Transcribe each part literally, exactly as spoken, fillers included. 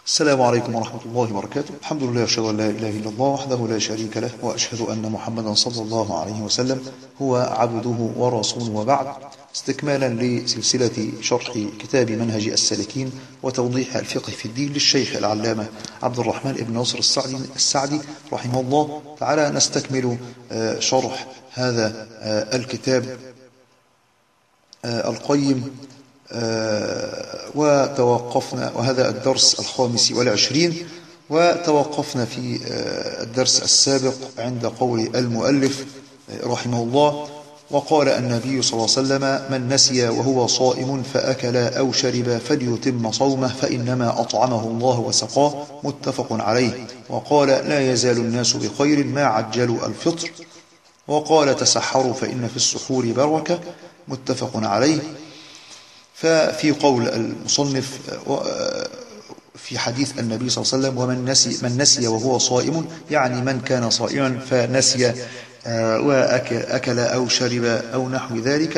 السلام عليكم ورحمة الله وبركاته. الحمد لله، أشهد أن لا إله إلا الله وحده لا شريك له، وأشهد أن محمدا صلى الله عليه وسلم هو عبده ورسوله، وبعد. استكمالا لسلسلة شرح كتاب منهج السالكين وتوضيح الفقه في الدين للشيخ العلامة عبد الرحمن بن ناصر السعدي, السعدي رحمه الله تعالى، نستكمل شرح هذا الكتاب القيم، وتوقفنا وهذا الدرس الخامس والعشرين، وتوقفنا في الدرس السابق عند قول المؤلف رحمه الله: وقال النبي صلى الله عليه وسلم: من نسي وهو صائم فأكل أو شرب فليتم صومه فإنما أطعمه الله وسقاه، متفق عليه. وقال: لا يزال الناس بخير ما عجلوا الفطر. وقال: تسحروا فإن في السحور بركة، متفق عليه. ففي قول المصنف في حديث النبي صلى الله عليه وسلم: ومن نسي, من نسي وهو صائم، يعني من كان صائما فنسي وأكل أو شرب أو نحو ذلك،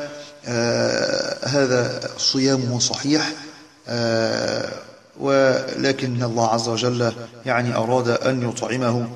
فهذا صيامه صحيح، ولكن الله عز وجل يعني أراد أن يطعمه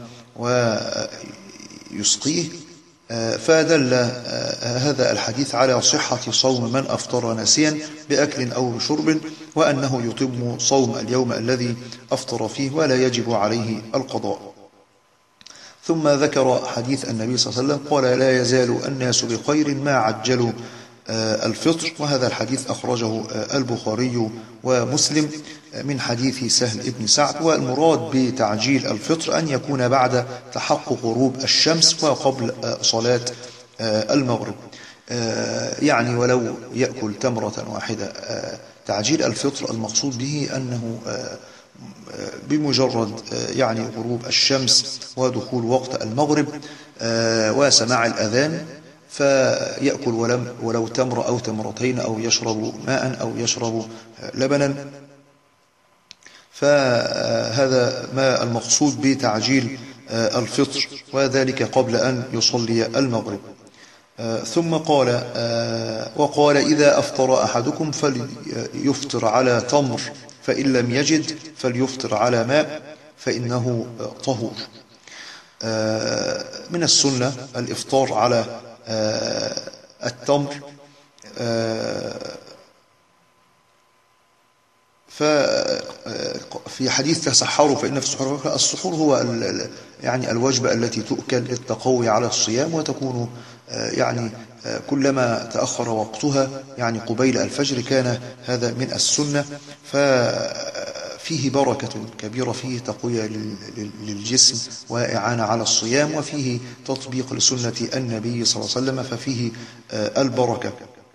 ويسقيه، فدل هذا الحديث على صحة صوم من أفطر ناسيا بأكل أو بشرب، وأنه يتم صوم اليوم الذي أفطر فيه ولا يجب عليه القضاء. ثم ذكر حديث النبي صلى الله عليه وسلم قال: لا يزال الناس بخير ما عجلوا الفطر، وهذا الحديث أخرجه البخاري ومسلم من حديث سهل بن سعد. والمراد بتعجيل الفطر أن يكون بعد تحقق غروب الشمس وقبل صلاة المغرب، يعني ولو يأكل تمرة واحدة. تعجيل الفطر المقصود به أنه بمجرد يعني غروب الشمس ودخول وقت المغرب وسماع الأذان فيأكل ولم ولو تمر أو تمرتين، أو يشرب ماء أو يشرب لبنا. فهذا ما المقصود بتعجيل الفطر، وذلك قبل أن يصلي المغرب. ثم قال: وقال: إذا أفطر أحدكم فليفطر على تمر، فإن لم يجد فليفطر على ماء فإنه طهور. من السنة الإفطار على التمر، ففي حديث تسحروا فإن في السحور، السحور هو يعني الوجبة التي تؤكل للتقوي على الصيام، وتكون يعني كلما تأخر وقتها يعني قبيل الفجر كان هذا من السنة، ففيه بركة كبيرة، فيه تقوية للجسم وإعانة على الصيام، وفيه تطبيق لسنة النبي صلى الله عليه وسلم، ففيه البركة.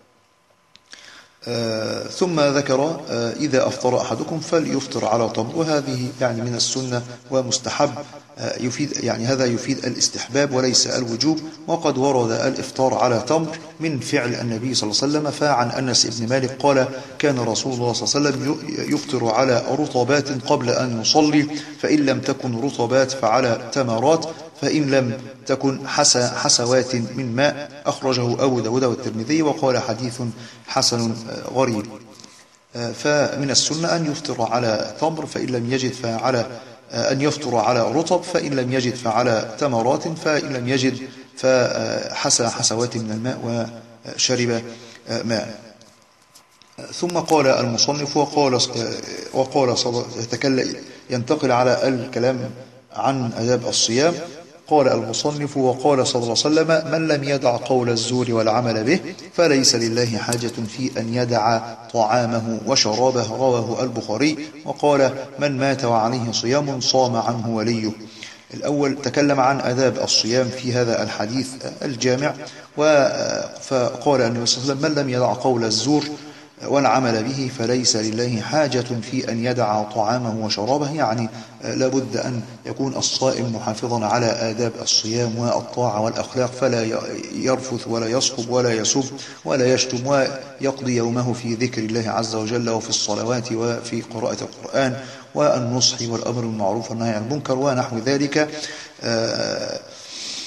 آه ثم ذكر: آه إذا أفطر أحدكم فليفطر على تمر، وهذه يعني من السنة ومستحب، آه يفيد يعني هذا يفيد الاستحباب وليس الوجوب. وقد ورد الإفطار على تمر من فعل النبي صلى الله عليه وسلم. فعن أنس بن مالك قال: كان رسول الله صلى الله عليه وسلم يفطر على رطبات قبل أن يصلي، فإن لم تكن رطبات فعلى تمرات، فإن لم تكن حسوات من ماء. أخرجه أبو داود والترمذي، وقال: حديث حسن غريب. فمن السنة أن يفطر على تمر، فإن لم يجد فعلى أن يفطر على رطب، فإن لم يجد فعلى تمرات، فإن لم يجد فحسى حسوات من الماء وشرب ماء. ثم قال المصنف: وقال وقال يتكلم ينتقل على الكلام عن آداب الصيام. قال المصنف: وقال صلى الله عليه وسلم: من لم يدع قول الزور والعمل به فليس لله حاجة في أن يدع طعامه وشرابه، رواه البخاري. وقال: من مات وعليه صيام صام عنه وليه. الأول تكلم عن آداب الصيام في هذا الحديث الجامع، فقال النبي صلى الله عليه وسلم: من لم يدع قول الزور والعمل به فليس لله حاجة في أن يدع طعامه وشرابه، يعني لابد أن يكون الصائم محافظا على آداب الصيام والطاعة والأخلاق، فلا يرفث ولا يصخب ولا يسب ولا يشتم، ويقضي يومه في ذكر الله عز وجل وفي الصلوات وفي قراءة القرآن والنصح والأمر بالمعروف والنهي عن المنكر ونحو ذلك.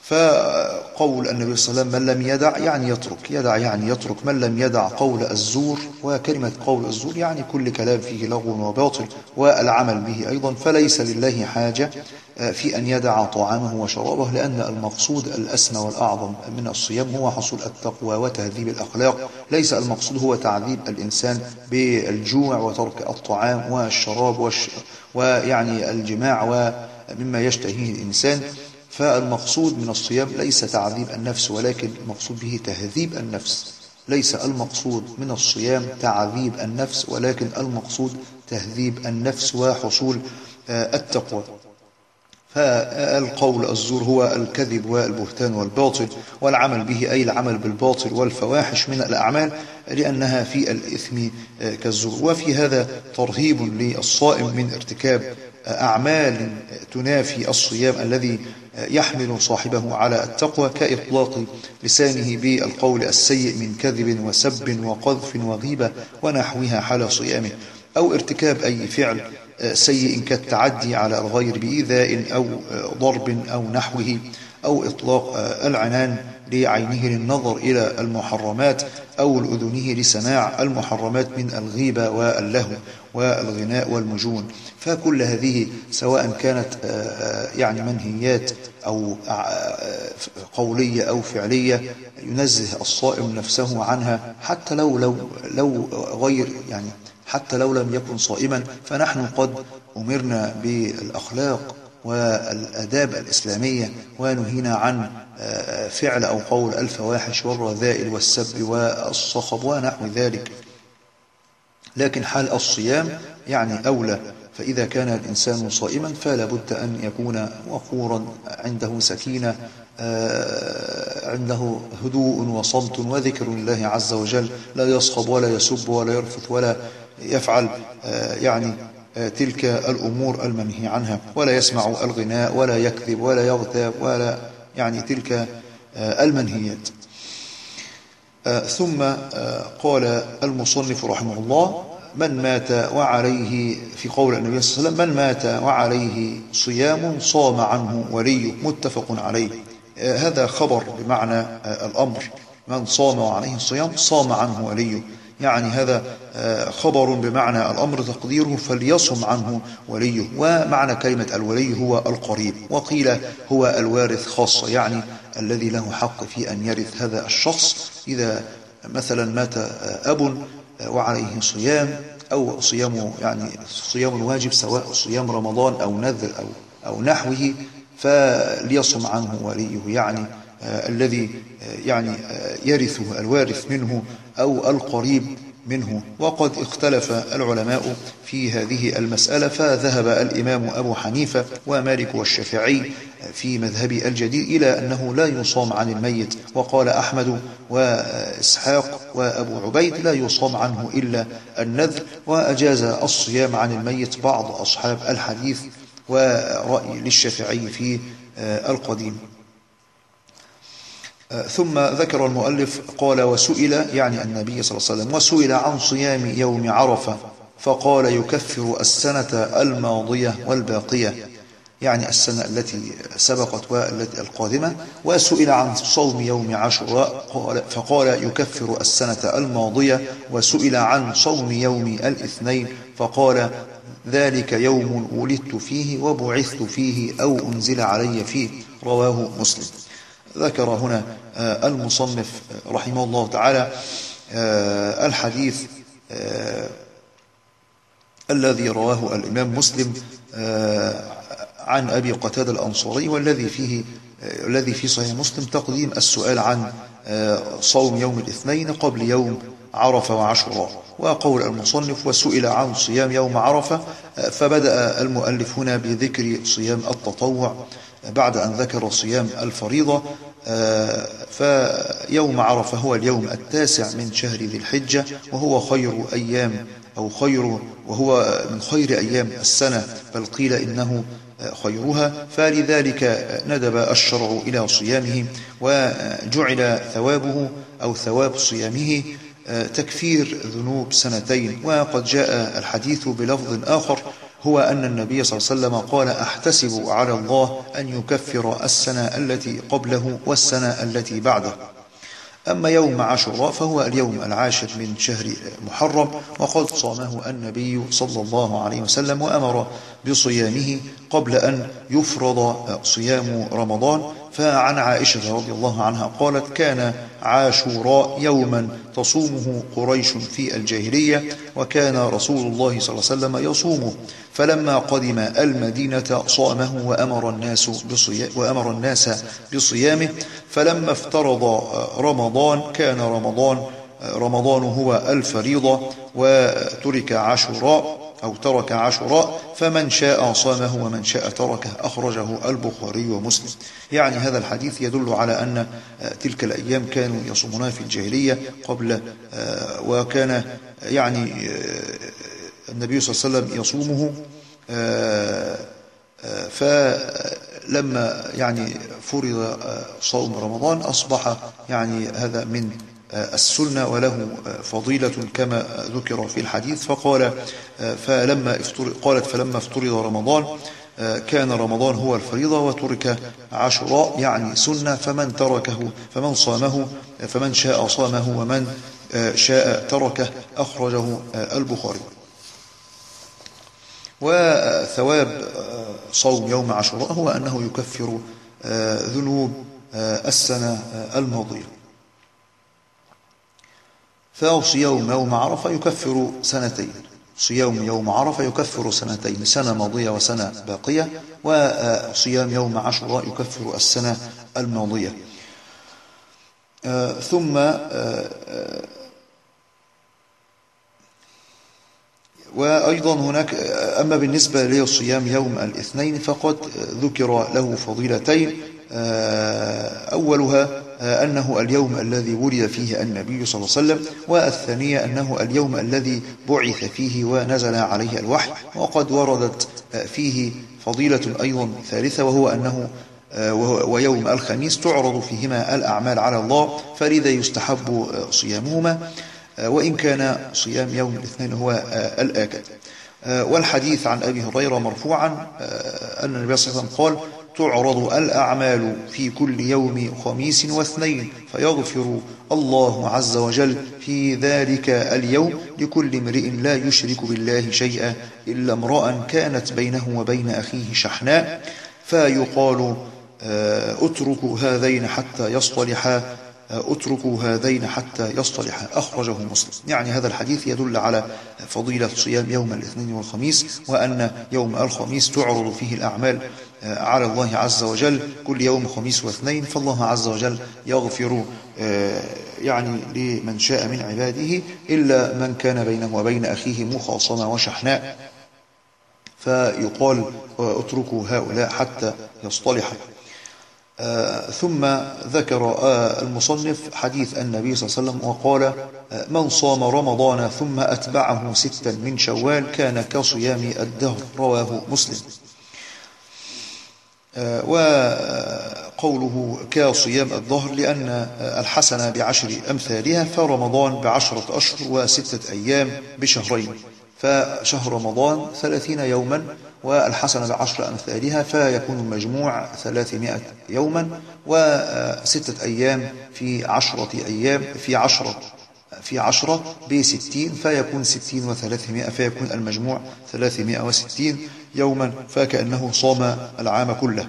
فقول النبي صلى الله عليه وسلم من لم يدع يعني يترك، يدع يعني يترك، من لم يدع قول الزور، وكلمة قول الزور يعني كل كلام فيه لغو وباطل والعمل به أيضا، فليس لله حاجة في أن يدع طعامه وشرابه، لأن المقصود الأسمى والأعظم من الصيام هو حصول التقوى وتهذيب الأخلاق، ليس المقصود هو تعذيب الإنسان بالجوع وترك الطعام والشراب والش... ويعني الجماع ومما يشتهيه الإنسان. فالمقصود من الصيام ليس تعذيب النفس، ولكن المقصود به تهذيب النفس. ليس المقصود من الصيام تعذيب النفس، ولكن المقصود تهذيب النفس وحصول التقوى. فالقول الزور هو الكذب والبهتان والباطل، والعمل به أي العمل بالباطل والفواحش من الأعمال، لأنها في الإثم كالزور. وفي هذا ترهيب للصائم من ارتكاب أعمال تنافي الصيام الذي يحمل صاحبه على التقوى، كإطلاق لسانه بالقول السيء من كذب وسب وقذف وغيبة ونحوها حال صيامه، أو ارتكاب أي فعل سيء كالتعدي على الغير بإيذاء أو ضرب أو نحوه، أو إطلاق العنان لعينه للنظر إلى المحرمات، أو لأذنه لسماع المحرمات من الغيبة واللهو والغناء والمجون. فكل هذه سواء كانت يعني منهيات أو قولية أو فعلية ينزه الصائم نفسه عنها، حتى لو لو لو غير يعني حتى لو لم يكن صائما، فنحن قد أمرنا بالأخلاق والآداب الإسلامية، ونهينا عن فعل أو قول الفواحش والرذائل والسب والصخب ونحو ذلك. لكن حال الصيام يعني أولى، فإذا كان الإنسان صائما فلا بد أن يكون وقورا، عنده سكينة، عنده هدوء وصمت وذكر الله عز وجل، لا يصخب ولا يسب ولا يرفث ولا يفعل يعني تلك الأمور المنهي عنها، ولا يسمع الغناء ولا يكذب ولا يغتاب ولا يعني تلك المنهيات. ثم قال المصنف رحمه الله: من مات وعليه، في قول النبي صلى الله عليه وسلم: من مات وعليه صيام صام عنه وليه، متفق عليه. هذا خبر بمعنى الأمر، من صام وعليه صيام صام عنه وليه، يعني هذا خبر بمعنى الأمر تقديره فليصم عنه وليه. ومعنى كلمة الولي هو القريب، وقيل هو الوارث خاصة، يعني الذي له حق في أن يرث هذا الشخص. إذا مثلا مات أب وعليه صيام أو صيام يعني صيام واجب، سواء صيام رمضان أو نذر أو أو نحوه، فليصم عنه وليه، يعني آه الذي آه يعني آه يرثه الوارث منه أو القريب منه. وقد اختلف العلماء في هذه المسألة، فذهب الإمام أبو حنيفة ومالك والشافعي في مذهب الجديد إلى أنه لا يصام عن الميت، وقال أحمد وإسحاق وأبو عبيد لا يصام عنه إلا النذر، وأجاز الصيام عن الميت بعض أصحاب الحديث، ورأي للشافعي في القديم. ثم ذكر المؤلف قال: وسئل، يعني النبي صلى الله عليه وسلم، وسئل عن صيام يوم عرفة فقال: يكفر السنة الماضية والباقية، يعني السنة التي سبقت والتي القادمة. وسئل عن صوم يوم عاشوراء فقال: يكفر السنة الماضية. وسئل عن صوم يوم الاثنين فقال: ذلك يوم ولدت فيه وبعثت فيه أو أنزل علي فيه، رواه مسلم. ذكر هنا المصنف رحمه الله تعالى الحديث الذي رواه الإمام مسلم عن أبي قتادة الأنصاري، والذي فيه الذي في صحيح مسلم تقديم السؤال عن صوم يوم الاثنين قبل يوم عرفة وعاشوراء. وقول المصنف: وسئل عن صيام يوم عرفة، فبدأ المؤلف هنا بذكر صيام التطوع بعد أن ذكر صيام الفريضة. فيوم عرفة هو اليوم التاسع من شهر ذي الحجة، وهو خير أيام أو خير وهو من خير أيام السنة، بل قيل إنه خيرها، فلذلك ندب الشرع إلى صيامه، وجعل ثوابه أو ثواب صيامه تكفير ذنوب سنتين. وقد جاء الحديث بلفظ آخر: هو أن النبي صلى الله عليه وسلم قال: أحتسب على الله أن يكفر السنة التي قبله والسنة التي بعده. أما يوم عاشوراء فهو اليوم العاشر من شهر محرم، وقد صامه النبي صلى الله عليه وسلم وأمر بصيامه قبل أن يفرض صيام رمضان. فعن عائشة رضي الله عنها قالت: كان عاشوراء يوما تصومه قريش في الجاهلية، وكان رسول الله صلى الله عليه وسلم يصومه، فلما قدم المدينة صامه وأمر الناس بصيامه, وأمر الناس بصيامه فلما افترض رمضان كان رمضان رمضان هو الفريضة، وترك عاشوراء أو ترك عاشوراء، فمن شاء صامه ومن شاء تركه. أخرجه البخاري ومسلم. يعني هذا الحديث يدل على أن تلك الأيام كانوا يصومونها في الجاهلية قبل، وكان يعني النبي صلى الله عليه وسلم يصومه، فلما يعني فرض صوم رمضان أصبح يعني هذا من السنة وله فضيلة كما ذكر في الحديث. فقال فلما افترض قالت فلما افترض رمضان كان رمضان هو الفريضة وترك عاشوراء، يعني سنة، فمن تركه فمن صامه فمن شاء صامه ومن شاء تركه. أخرجه البخاري. وثواب صوم يوم عاشوراء هو أنه يكفر ذنوب السنة الماضية. فصيام يوم عرفة يكفر سنتين، صيام يوم عرفة يكفر سنتين، سنة ماضية وسنة باقية، وصيام يوم عاشوراء يكفر السنة الماضية. ثم وأيضا هناك، أما بالنسبة لصيام يوم الاثنين فقد ذكر له فضيلتين. أولها أنه اليوم الذي ولد فيه النبي صلى الله عليه وسلم، والثانية أنه اليوم الذي بعث فيه ونزل عليه الوحي. وقد وردت فيه فضيلة أيضا ثالثة، وهو أنه ويوم الخميس تعرض فيهما الأعمال على الله، فلذا يستحب صيامهما، وإن كان صيام يوم الاثنين هو الآكد. والحديث عن أبي هريرة مرفوعا أن النبي صلى الله عليه وسلم قال: تعرض الأعمال في كل يوم خميس واثنين، فيغفر الله عز وجل في ذلك اليوم لكل امرئ لا يشرك بالله شيئا إلا امرأ كانت بينه وبين أخيه شحناء، فيقال: اتركوا هذين حتى يصطلحا اتركوا هذين حتى يصطلحا. أخرجه مسلم. يعني هذا الحديث يدل على فضيلة صيام يوم الاثنين والخميس، وأن يوم الخميس تعرض فيه الأعمال على الله عز وجل كل يوم خميس واثنين، فالله عز وجل يغفر يعني لمن شاء من عباده إلا من كان بينه وبين أخيه مخاصمة وشحناء، فيقال: اتركوا هؤلاء حتى يصطلحوا. آه ثم ذكر آه المصنف حديث النبي صلى الله عليه وسلم وقال: من صام رمضان ثم أتبعه ستا من شوال كان كصيام الدهر. رواه مسلم. آه وقوله كصيام الدهر لأن الحسنة بعشر أمثالها، فرمضان بعشرة أشهر وستة أيام بشهرين، فشهر رمضان ثلاثين يوما والحسنة بعشر أمثالها، فيكون المجموع ثلاثمائة يوما، وستة أيام في عشرة أيام في عشرة في عشرة بستين، فيكون ستين وثلاثمائة، فيكون المجموع ثلاثمائة وستين يوما، فكأنه صام العام كله.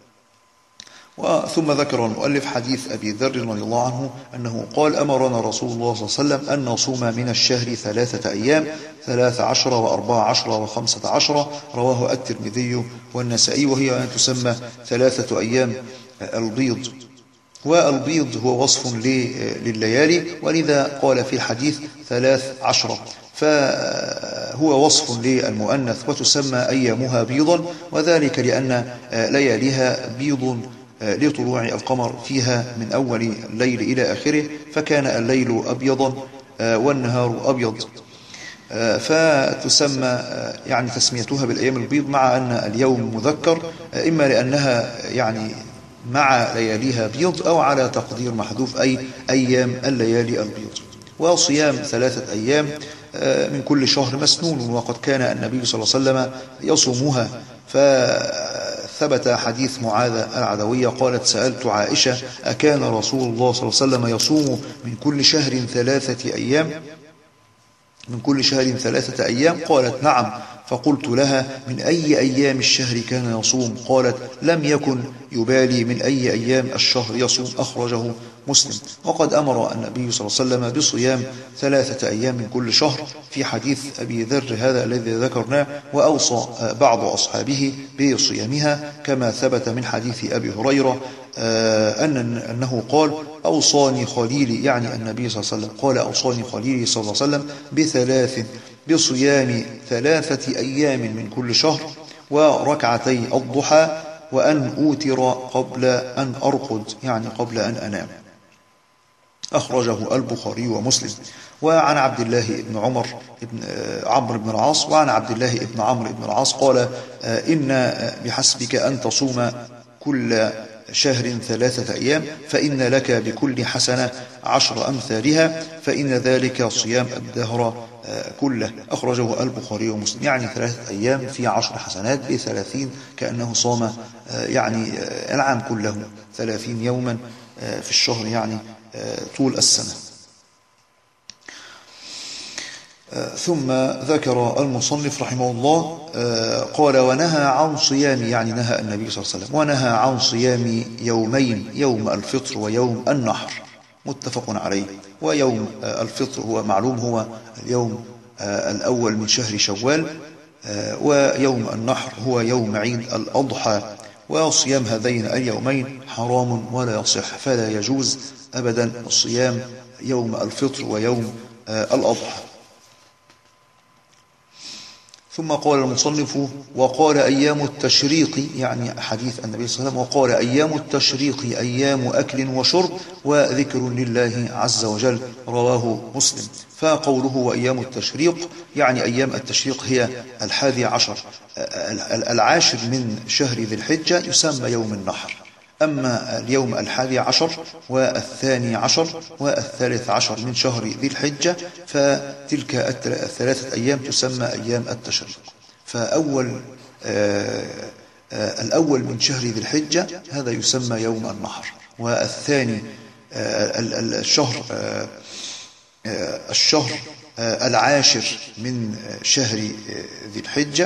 وثم ذكر المؤلف حديث أبي ذر رضي الله عنه أنه قال: أمرنا رسول الله صلى الله عليه وسلم أن نصوم من الشهر ثلاثة أيام، ثلاث عشر وأربع عشر وخمسة عشر. رواه الترمذي والنسائي، وهي أن تسمى ثلاثة أيام البيض. والبيض هو وصف لليالي، ولذا قال في الحديث ثلاث عشرة، فهو وصف للمؤنث وتسمى أيامها بيضا، وذلك لأن لياليها بيض لطلوع القمر فيها من أول الليل إلى آخره، فكان الليل أبيضا والنهار أبيض، فتسمى يعني تسميتها بالأيام البيض، مع أن اليوم مذكر، إما لأنها يعني مع لياليها بيض، أو على تقدير محذوف أي أيام الليالي البيض. وصيام ثلاثة أيام من كل شهر مسنون، وقد كان النبي صلى الله عليه وسلم يصومها. فثبت حديث معاذ العدوية قالت: سألت عائشة: أكان رسول الله صلى الله عليه وسلم يصوم من كل شهر ثلاثة أيام من كل شهر ثلاثة أيام؟ قالت: نعم. فقلت لها: من أي أيام الشهر كان يصوم؟ قالت: لم يكن يبالي من أي أيام الشهر يصوم. أخرجه مسلم. وقد أمر النبي صلى الله عليه وسلم بصيام ثلاثة أيام من كل شهر في حديث أبي ذر هذا الذي ذكرناه، وأوصى بعض أصحابه بصيامها كما ثبت من حديث أبي هريرة أن أنه قال: أوصاني خليلي، يعني النبي صلى الله عليه وسلم قال: أوصاني خليلي صلى الله عليه وسلم بثلاث: بصيام ثلاثة أيام من كل شهر، وركعتي الضحى، وأن أوتر قبل أن أرقد، يعني قبل أن أنام. أخرجه البخاري ومسلم. وعن عبد الله بن عمر بن عمرو بن العاص وعن عبد الله بن عمرو بن العاص قال: إن بحسبك أن تصوم كل شهر ثلاثة أيام، فإن لك بكل حسنة عشر أمثالها، فإن ذلك صيام الدهر كله. أخرجه البخاري ومسلم. يعني ثلاثة أيام في عشر حسنات بثلاثين، كأنه صام يعني العام كله، ثلاثين يوما في الشهر، يعني طول السنة. ثم ذكر المصنف رحمه الله قال: ونهى عن صيام، يعني نهى النبي صلى الله عليه وسلم، ونهى عن صيام يومين: يوم الفطر ويوم النحر، متفق عليه. ويوم الفطر هو معلوم، هو اليوم الأول من شهر شوال، ويوم النحر هو يوم عيد الأضحى. وصيام هذين اليومين حرام ولا يصح، فلا يجوز أبدا صيام يوم الفطر ويوم الأضحى. ثم قال المصنف: وقال أيام التشريق، يعني حديث النبي صلى الله عليه وسلم، وقال أيام التشريق أيام أكل وشرب وذكر لله عز وجل. رواه مسلم. فقوله وأيام التشريق، يعني أيام التشريق هي الحادي عشر العاشر من شهر ذي الحجة يسمى يوم النحر. أما اليوم الحادي عشر والثاني عشر والثالث عشر من شهر ذي الحجة فتلك الثلاثة أيام تسمى أيام التشريق. فأول آآ آآ الأول من شهر ذي الحجة هذا يسمى يوم النحر، والثاني الشهر الشهر العاشر من شهر ذي الحجة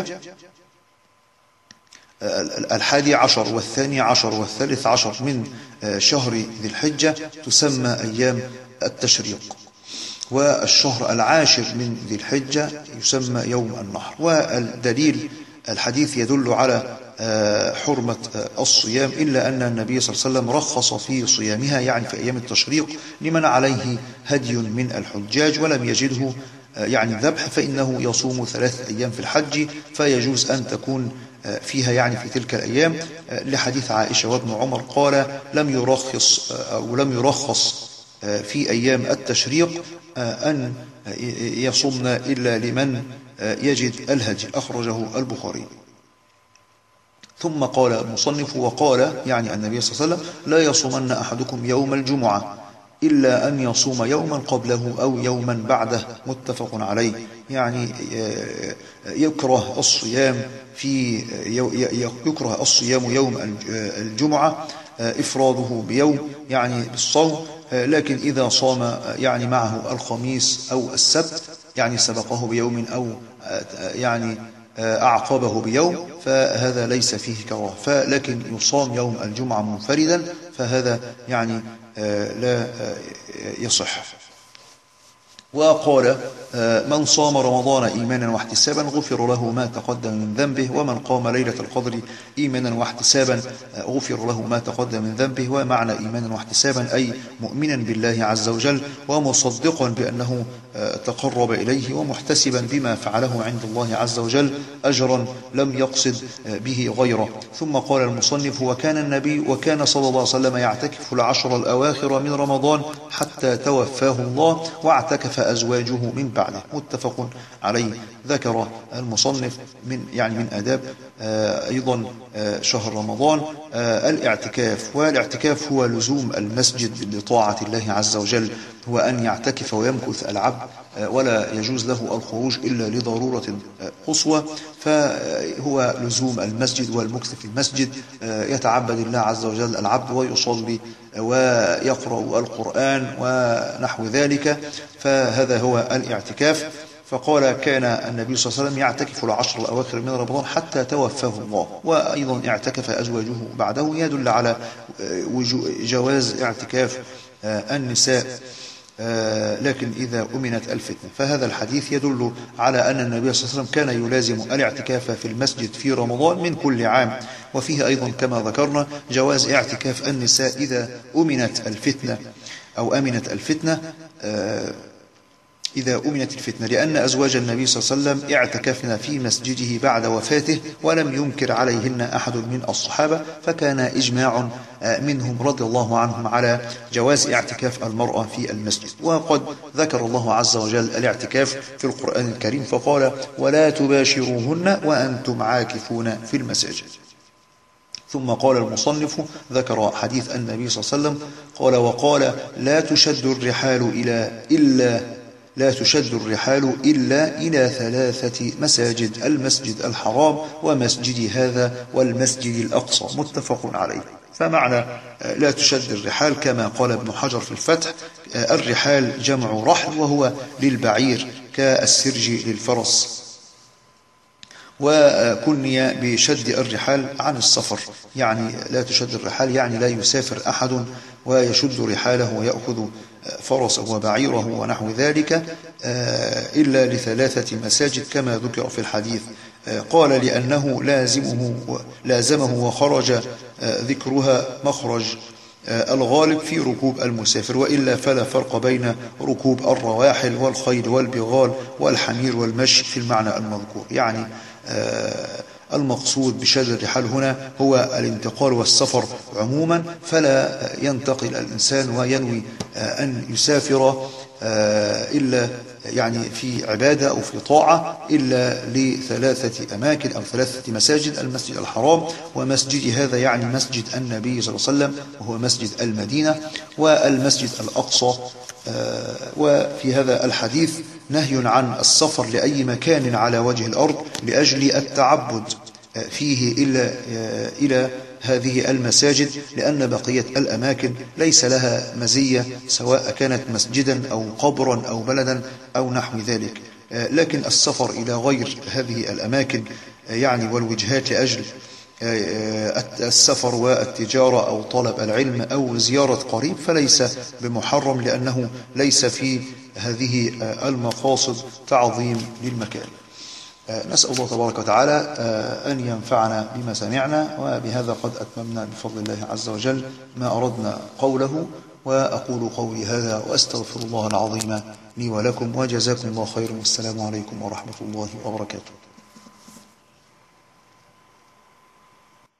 الحادي عشر والثاني عشر والثالث عشر من شهر ذي الحجة تسمى أيام التشريق، والشهر العاشر من ذي الحجة يسمى يوم النحر. والدليل الحديث يدل على حرمة الصيام، إلا أن النبي صلى الله عليه وسلم رخص في صيامها، يعني في أيام التشريق، لمن عليه هدي من الحجاج ولم يجده يعني ذبح، فإنه يصوم ثلاثة أيام في الحج، فيجوز أن تكون فيها يعني في تلك الأيام، لحديث عائشة وابن عمر قال: لم يرخص أو لم يرخص في أيام التشريق أن يصومن إلا لمن يجد الهدي. أخرجه البخاري. ثم قال المصنف: وقال، يعني النبي صلى الله عليه وسلم: لا يصومن أحدكم يوم الجمعة إلا أن يصوم يوما قبله أو يوما بعده، متفق عليه. يعني يكره الصيام في يكره الصيام يوم الجمعة إفراده بيوم يعني بالصوم، لكن إذا صام يعني معه الخميس أو السبت يعني سبقه بيوم أو يعني أعقبه بيوم فهذا ليس فيه كراهة، فلكن يصام يوم الجمعة منفردا فهذا يعني لا يصح. وقال: من صام رمضان إيمانا واحتسابا غفر له ما تقدم من ذنبه، ومن قام ليلة القدر إيمانا واحتسابا غفر له ما تقدم من ذنبه. ومعنى إيمانا واحتسابا أي مؤمنا بالله عز وجل ومصدقا بأنه تقرب إليه ومحتسبا بما فعله عند الله عز وجل أجرا لم يقصد به غيره. ثم قال المصنف: وكان النبي وكان صلى الله عليه وسلم يعتكف العشر الأواخر من رمضان حتى توفاه الله، واعتكف أزواجه من بعده، متفق عليه. ذكر المصنف من يعني من آداب أيضا شهر رمضان الاعتكاف، والاعتكاف هو لزوم المسجد لطاعة الله عز وجل هو أن يعتكف ويمكث العبد ولا يجوز له الخروج إلا لضرورة قصوى، فهو لزوم المسجد والمكث في المسجد، يتعبد الله عز وجل العبد ويصلي ويقرأ القرآن ونحو ذلك، فهذا هو الاعتكاف. فقال كان النبي صلى الله عليه وسلم يعتكف العشر الأواخر من رمضان حتى توفاه الله، وأيضا اعتكف أزواجه بعده، يدل على جواز اعتكاف النساء لكن إذا أمنت الفتنة. فهذا الحديث يدل على أن النبي صلى الله عليه وسلم كان يلازم الاعتكاف في المسجد في رمضان من كل عام، وفيه أيضا كما ذكرنا جواز اعتكاف النساء إذا أمنت الفتنة أو أمنت الفتنة إذا أمنت الفتنة، لأن أزواج النبي صلى الله عليه وسلم اعتكفنا في مسجده بعد وفاته ولم ينكر عليهن أحد من الصحابة، فكان إجماع منهم رضي الله عنهم على جواز اعتكاف المرأة في المسجد. وقد ذكر الله عز وجل الاعتكاف في القرآن الكريم فقال ولا تباشروهن وأنتم عاكفون في المساجد. ثم قال المصنف ذكر حديث النبي صلى الله عليه وسلم قال وقال لا تشد الرحال إلى إلا لا تشد الرحال إلا إلى ثلاثة مساجد: المسجد الحرام ومسجد هذا والمسجد الأقصى، متفق عليه. فمعنى لا تشد الرحال كما قال ابن حجر في الفتح الرحال جمع رحل وهو للبعير كالسرج للفرس، وكني بشد الرحال عن السفر، يعني لا تشد الرحال يعني لا يسافر أحد ويشد رحاله ويأخذ فرسه وبعيره ونحو ذلك إلا لثلاثة مساجد كما ذكر في الحديث. قال لأنه لازمه, لازمه وخرج ذكرها مخرج الغالب في ركوب المسافر، وإلا فلا فرق بين ركوب الرواحل والخيل والبغال والحمير والمشي في المعنى المذكور. يعني المقصود بشد الرحال هنا هو الانتقال والسفر عموما، فلا ينتقل الإنسان وينوي أن يسافر إلا يعني في عبادة أو في طاعة إلا لثلاثة أماكن أو ثلاثة مساجد: المسجد الحرام ومسجد هذا يعني مسجد النبي صلى الله عليه وسلم وهو مسجد المدينة، والمسجد الأقصى. وفي هذا الحديث نهي عن السفر لأي مكان على وجه الأرض لأجل التعبد فيه إلا إلى هذه المساجد، لأن بقية الأماكن ليس لها مزية سواء كانت مسجدا أو قبرا أو بلدا أو نحو ذلك. لكن السفر إلى غير هذه الأماكن يعني والوجهات لأجل السفر والتجارة أو طلب العلم أو زيارة قريب فليس بمحرم، لأنه ليس في هذه المقاصد تعظيم للمكان. نسأل الله تبارك وتعالى أن ينفعنا بما سمعنا، وبهذا قد أتممنا بفضل الله عز وجل ما أردنا قوله. وأقول قولي هذا وأستغفر الله العظيم لي ولكم، وجزاكم الله خيرا، والسلام عليكم ورحمة الله وبركاته.